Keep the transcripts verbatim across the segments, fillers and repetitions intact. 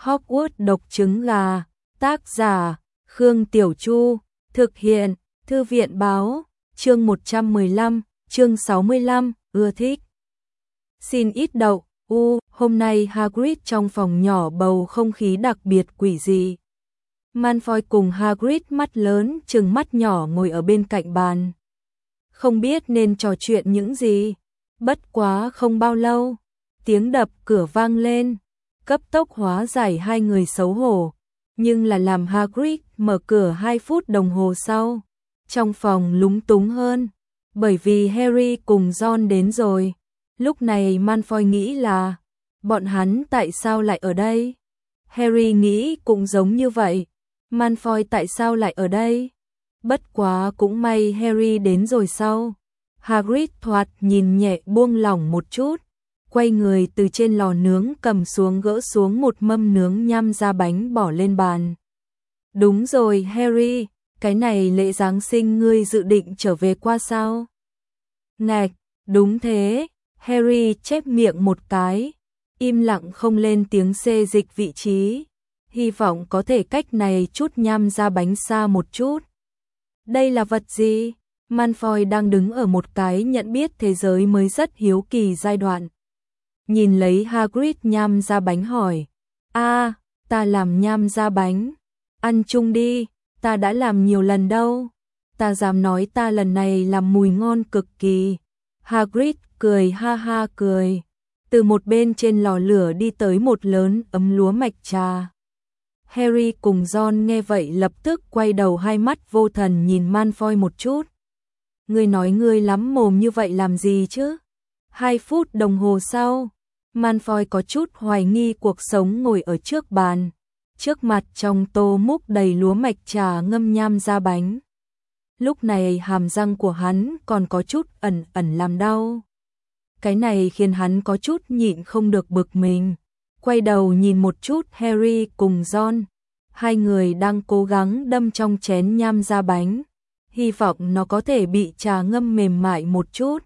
Hogwarts độc trứng gà, tác giả, Khương Tiểu Chu, thực hiện, Thư viện báo, chương một trăm mười lăm, chương sáu mươi lăm, ưa thích. Xin ít đậu, u, hôm nay Hagrid trong phòng nhỏ bầu không khí đặc biệt quỷ dị. Malfoy cùng Hagrid mắt lớn trừng mắt nhỏ ngồi ở bên cạnh bàn. Không biết nên trò chuyện những gì. Bất quá không bao lâu, tiếng đập cửa vang lên, cấp tốc hóa giải hai người xấu hổ, nhưng là làm Hagrid mở cửa hai phút đồng hồ sau, trong phòng lúng túng hơn, bởi vì Harry cùng Ron đến rồi. Lúc này Malfoy nghĩ là, bọn hắn tại sao lại ở đây? Harry nghĩ cũng giống như vậy, Malfoy tại sao lại ở đây? Bất quá cũng may Harry đến rồi sau. Hagrid thoạt nhìn nhẹ buông lỏng một chút, quay người từ trên lò nướng cầm xuống gỡ xuống một mâm nướng nham ra bánh bỏ lên bàn. Đúng rồi Harry, cái này lễ Giáng sinh ngươi dự định trở về qua sao? Ngạch, đúng thế, Harry chép miệng một cái, im lặng không lên tiếng xê dịch vị trí, hy vọng có thể cách này chút nham ra bánh xa một chút. Đây là vật gì? Malfoy đang đứng ở một cái nhận biết thế giới mới rất hiếu kỳ giai đoạn. Nhìn lấy Hagrid nham ra bánh hỏi, a, ta làm nham ra bánh, ăn chung đi, ta đã làm nhiều lần đâu, ta dám nói ta lần này làm mùi ngon cực kỳ. Hagrid cười ha ha cười, từ một bên trên lò lửa đi tới một lớn ấm lúa mạch trà. Harry cùng Ron nghe vậy lập tức quay đầu hai mắt vô thần nhìn Malfoy một chút. Ngươi nói ngươi lắm mồm như vậy làm gì chứ? Hai phút đồng hồ sau, Malfoy có chút hoài nghi cuộc sống ngồi ở trước bàn, trước mặt trong tô múc đầy lúa mạch trà ngâm nham ra bánh. Lúc này hàm răng của hắn còn có chút ẩn ẩn làm đau. Cái này khiến hắn có chút nhịn không được bực mình. Quay đầu nhìn một chút Harry cùng Ron, hai người đang cố gắng đâm trong chén nham ra bánh, hy vọng nó có thể bị trà ngâm mềm mại một chút.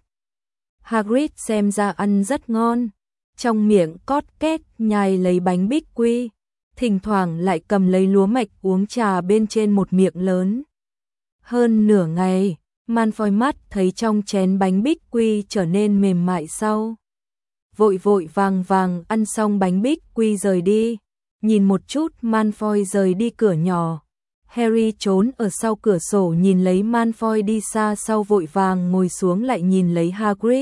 Hagrid xem ra ăn rất ngon, trong miệng cót két nhai lấy bánh bích quy, thỉnh thoảng lại cầm lấy lúa mạch uống trà bên trên một miệng lớn. Hơn nửa ngày, Malfoy mắt thấy trong chén bánh bích quy trở nên mềm mại sau. Vội vội vàng vàng ăn xong bánh bích quy rời đi, nhìn một chút Malfoy rời đi cửa nhỏ. Harry trốn ở sau cửa sổ nhìn lấy Malfoy đi xa sau vội vàng ngồi xuống lại nhìn lấy Hagrid.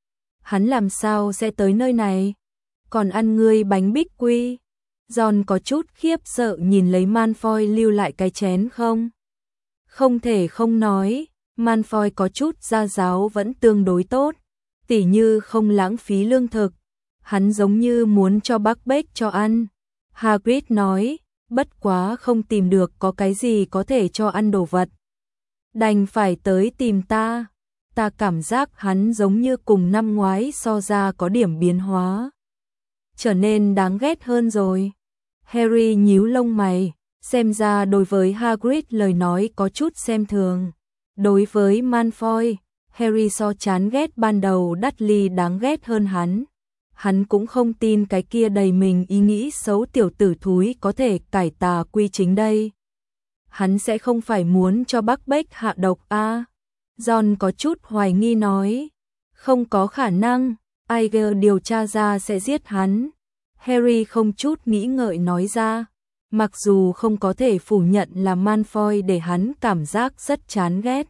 Hắn làm sao sẽ tới nơi này? Còn ăn ngươi bánh bích quy? Ron có chút khiếp sợ nhìn lấy Malfoy lưu lại cái chén không? Không thể không nói, Malfoy có chút gia giáo vẫn tương đối tốt, tỉ như không lãng phí lương thực. Hắn giống như muốn cho Buckbeak cho ăn. Hagrid nói, bất quá không tìm được có cái gì có thể cho ăn đồ vật. Đành phải tới tìm ta. Ta cảm giác hắn giống như cùng năm ngoái so ra có điểm biến hóa, trở nên đáng ghét hơn rồi. Harry nhíu lông mày, xem ra đối với Hagrid lời nói có chút xem thường. Đối với Malfoy, Harry so chán ghét ban đầu Dudley đáng ghét hơn hắn. Hắn cũng không tin cái kia đầy mình ý nghĩ xấu tiểu tử thúi có thể cải tà quy chính đây. Hắn sẽ không phải muốn cho Buckbeak hạ độc a? À? Ron có chút hoài nghi nói, không có khả năng, Aigner điều tra ra sẽ giết hắn. Harry không chút nghĩ ngợi nói ra, mặc dù không có thể phủ nhận là Malfoy để hắn cảm giác rất chán ghét.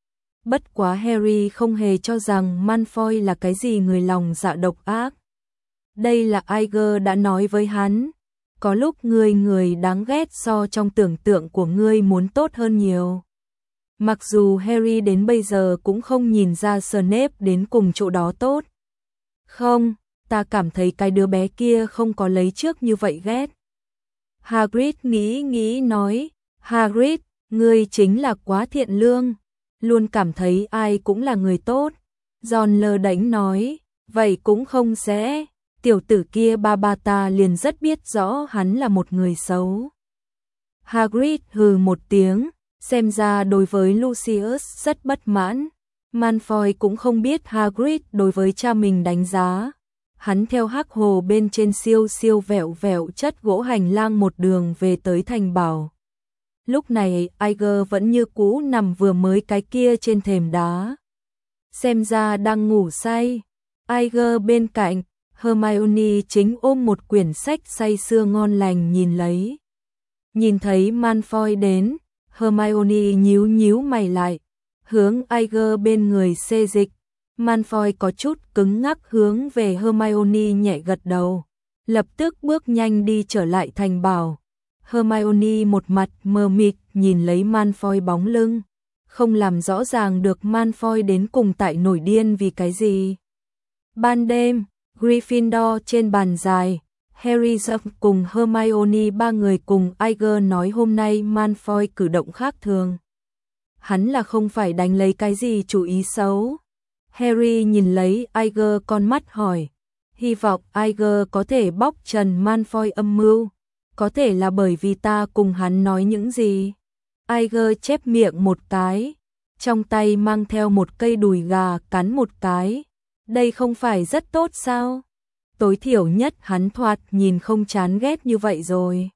Bất quá Harry không hề cho rằng Malfoy là cái gì người lòng dạ độc ác. Đây là Aigner đã nói với hắn, có lúc người người đáng ghét so trong tưởng tượng của ngươi muốn tốt hơn nhiều. Mặc dù Harry đến bây giờ cũng không nhìn ra Snape đến cùng chỗ đó tốt. Không, ta cảm thấy cái đứa bé kia không có lấy trước như vậy ghét. Hagrid nghĩ nghĩ nói, Hagrid, ngươi chính là quá thiện lương, luôn cảm thấy ai cũng là người tốt. Ron lơ đễnh nói, vậy cũng không sẽ, tiểu tử kia ba ba ta liền rất biết rõ hắn là một người xấu. Hagrid hừ một tiếng, xem ra đối với Lucius rất bất mãn. Malfoy cũng không biết Hagrid đối với cha mình đánh giá. Hắn theo hắc hồ bên trên siêu siêu vẹo vẹo chất gỗ hành lang một đường về tới thành bảo. Lúc này Iger vẫn như cũ nằm vừa mới cái kia trên thềm đá. Xem ra đang ngủ say. Iger bên cạnh, Hermione chính ôm một quyển sách say sưa ngon lành nhìn lấy. Nhìn thấy Malfoy đến, Hermione nhíu nhíu mày lại, hướng Iger bên người xê dịch. Malfoy có chút cứng ngắc hướng về Hermione nhẹ gật đầu, lập tức bước nhanh đi trở lại thành bảo. Hermione một mặt mờ mịt nhìn lấy Malfoy bóng lưng, không làm rõ ràng được Malfoy đến cùng tại nổi điên vì cái gì. Ban đêm, Gryffindor trên bàn dài, Harry Ron cùng Hermione ba người cùng Iger nói hôm nay Malfoy cử động khác thường. Hắn là không phải đánh lấy cái gì chủ ý xấu. Harry nhìn lấy Iger con mắt hỏi, hy vọng Iger có thể bóc trần Malfoy âm mưu, có thể là bởi vì ta cùng hắn nói những gì. Iger chép miệng một cái, trong tay mang theo một cây đùi gà cắn một cái, đây không phải rất tốt sao? Tối thiểu nhất hắn thoạt nhìn không chán ghét như vậy rồi.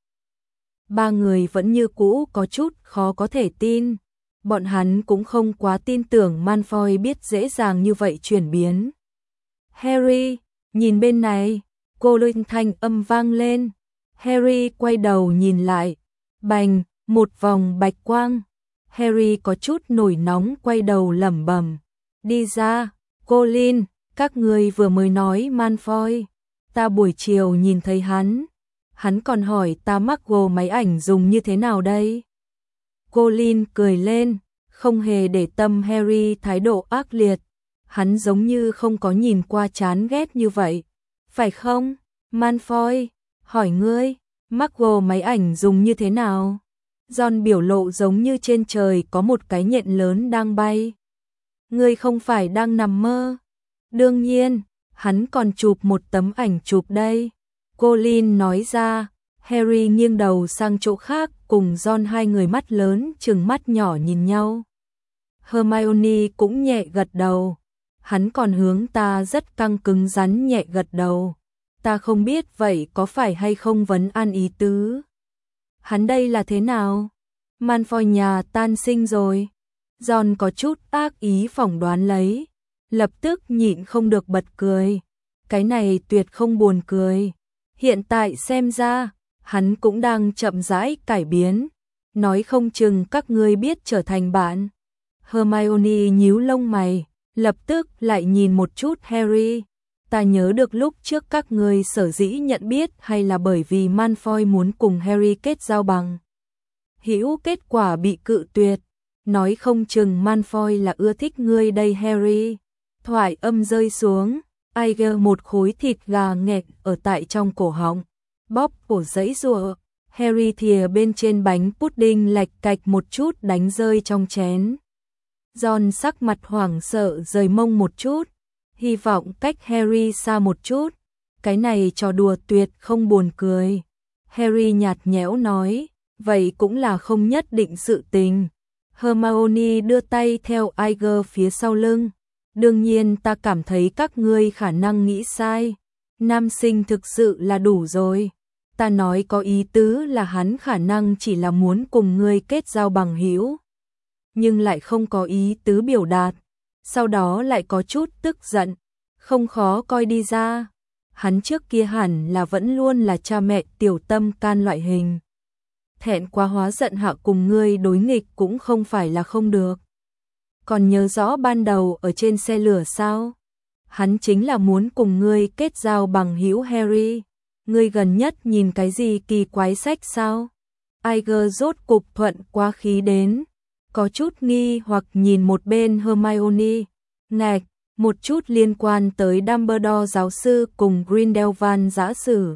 Ba người vẫn như cũ có chút khó có thể tin. Bọn hắn cũng không quá tin tưởng Malfoy biết dễ dàng như vậy chuyển biến. Harry, nhìn bên này, cô linh thanh âm vang lên. Harry quay đầu nhìn lại, bành, một vòng bạch quang. Harry có chút nổi nóng quay đầu lẩm bẩm, đi ra, cô Lin, các người vừa mới nói Malfoy. Ta buổi chiều nhìn thấy hắn, hắn còn hỏi ta Muggle máy ảnh dùng như thế nào đây? Colin cười lên, không hề để tâm Harry thái độ ác liệt, hắn giống như không có nhìn qua chán ghét như vậy. Phải không, Malfoy? Hỏi ngươi, Muggle máy ảnh dùng như thế nào? Ron biểu lộ giống như trên trời có một cái nhện lớn đang bay. Ngươi không phải đang nằm mơ? Đương nhiên, hắn còn chụp một tấm ảnh chụp đây. Colin nói ra. Harry nghiêng đầu sang chỗ khác cùng Ron hai người mắt lớn trừng mắt nhỏ nhìn nhau. Hermione cũng nhẹ gật đầu. Hắn còn hướng ta rất căng cứng rắn nhẹ gật đầu. Ta không biết vậy có phải hay không vấn an ý tứ. Hắn đây là thế nào? Malfoy nhà tan sinh rồi. Ron có chút ác ý phỏng đoán lấy. Lập tức nhịn không được bật cười. Cái này tuyệt không buồn cười. Hiện tại xem ra, hắn cũng đang chậm rãi cải biến. Nói không chừng các ngươi biết trở thành bạn. Hermione nhíu lông mày, lập tức lại nhìn một chút Harry. Ta nhớ được lúc trước các ngươi sở dĩ nhận biết hay là bởi vì Malfoy muốn cùng Harry kết giao bằng hữu, kết quả bị cự tuyệt. Nói không chừng Malfoy là ưa thích ngươi đây Harry. Thoại âm rơi xuống, Iger một khối thịt gà nghẹt ở tại trong cổ họng, bóp cổ giãy giụa. Harry thìa bên trên bánh pudding lạch cạch một chút đánh rơi trong chén. Ron sắc mặt hoảng sợ rời mông một chút, hy vọng cách Harry xa một chút. Cái này trò đùa tuyệt không buồn cười. Harry nhạt nhẽo nói, vậy cũng là không nhất định sự tình. Hermione đưa tay theo Iger phía sau lưng. Đương nhiên ta cảm thấy các ngươi khả năng nghĩ sai. Nam sinh thực sự là đủ rồi. Ta nói có ý tứ là hắn khả năng chỉ là muốn cùng ngươi kết giao bằng hữu, nhưng lại không có ý tứ biểu đạt. Sau đó lại có chút tức giận, không khó coi đi ra. Hắn trước kia hẳn là vẫn luôn là cha mẹ tiểu tâm can loại hình. Thẹn quá hóa giận hạ cùng ngươi đối nghịch cũng không phải là không được. Còn nhớ rõ ban đầu ở trên xe lửa sao? Hắn chính là muốn cùng ngươi kết giao bằng hữu Harry. Ngươi gần nhất nhìn cái gì kỳ quái sách sao? Iger rốt cục thuận quá khí đến, có chút nghi hoặc nhìn một bên Hermione. Ngạch, một chút liên quan tới Dumbledore giáo sư cùng Grindelwald giả sử.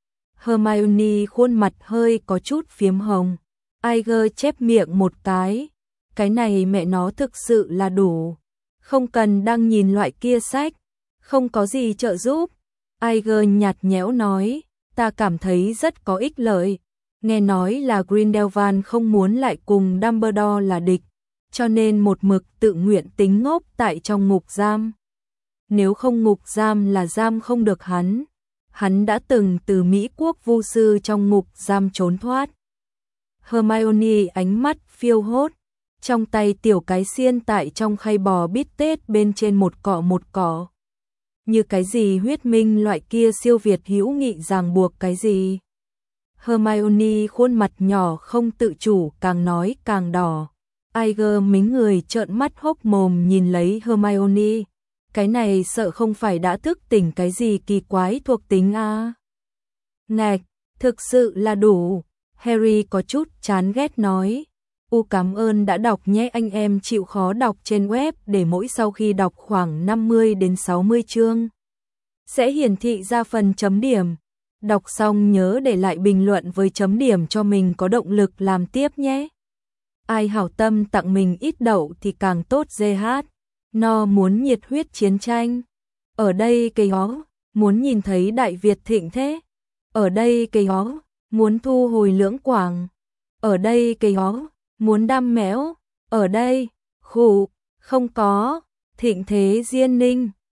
Hermione khuôn mặt hơi có chút phiếm hồng. Iger chép miệng một cái. Cái này mẹ nó thực sự là đủ. Không cần đang nhìn loại kia sách. Không có gì trợ giúp. Iger nhạt nhẽo nói. Ta cảm thấy rất có ích lợi. Nghe nói là Grindelwald không muốn lại cùng Dumbledore là địch, cho nên một mực tự nguyện tính ngốc tại trong ngục giam. nếu không ngục giam là giam không được hắn. Hắn đã từng từ Mỹ quốc vu sư trong ngục giam trốn thoát. Hermione ánh mắt phiêu hốt, trong tay tiểu cái xiên tại trong khay bò bít tết bên trên một cọ một cọ. Như cái gì huyết minh loại kia siêu việt hữu nghị ràng buộc cái gì. Hermione khuôn mặt nhỏ không tự chủ càng nói càng đỏ. Tiger mấy người trợn mắt hốc mồm nhìn lấy Hermione. Cái này sợ không phải đã thức tỉnh cái gì kỳ quái thuộc tính a. Ngạch, thực sự là đủ. Harry có chút chán ghét nói. U cảm ơn đã đọc nhé, anh em chịu khó đọc trên web để mỗi sau khi đọc khoảng năm mươi đến sáu mươi chương sẽ hiển thị ra phần chấm điểm. Đọc xong nhớ để lại bình luận với chấm điểm cho mình có động lực làm tiếp nhé. Ai hảo tâm tặng mình ít đậu thì càng tốt. giê hát No muốn nhiệt huyết chiến tranh. Ở đây cây ó, muốn nhìn thấy Đại Việt thịnh thế. Ở đây cây ó, muốn thu hồi Lưỡng Quảng. Ở đây cây ó, muốn đam mẽo. Ở đây, khụ, không có, thịnh thế Diên Ninh.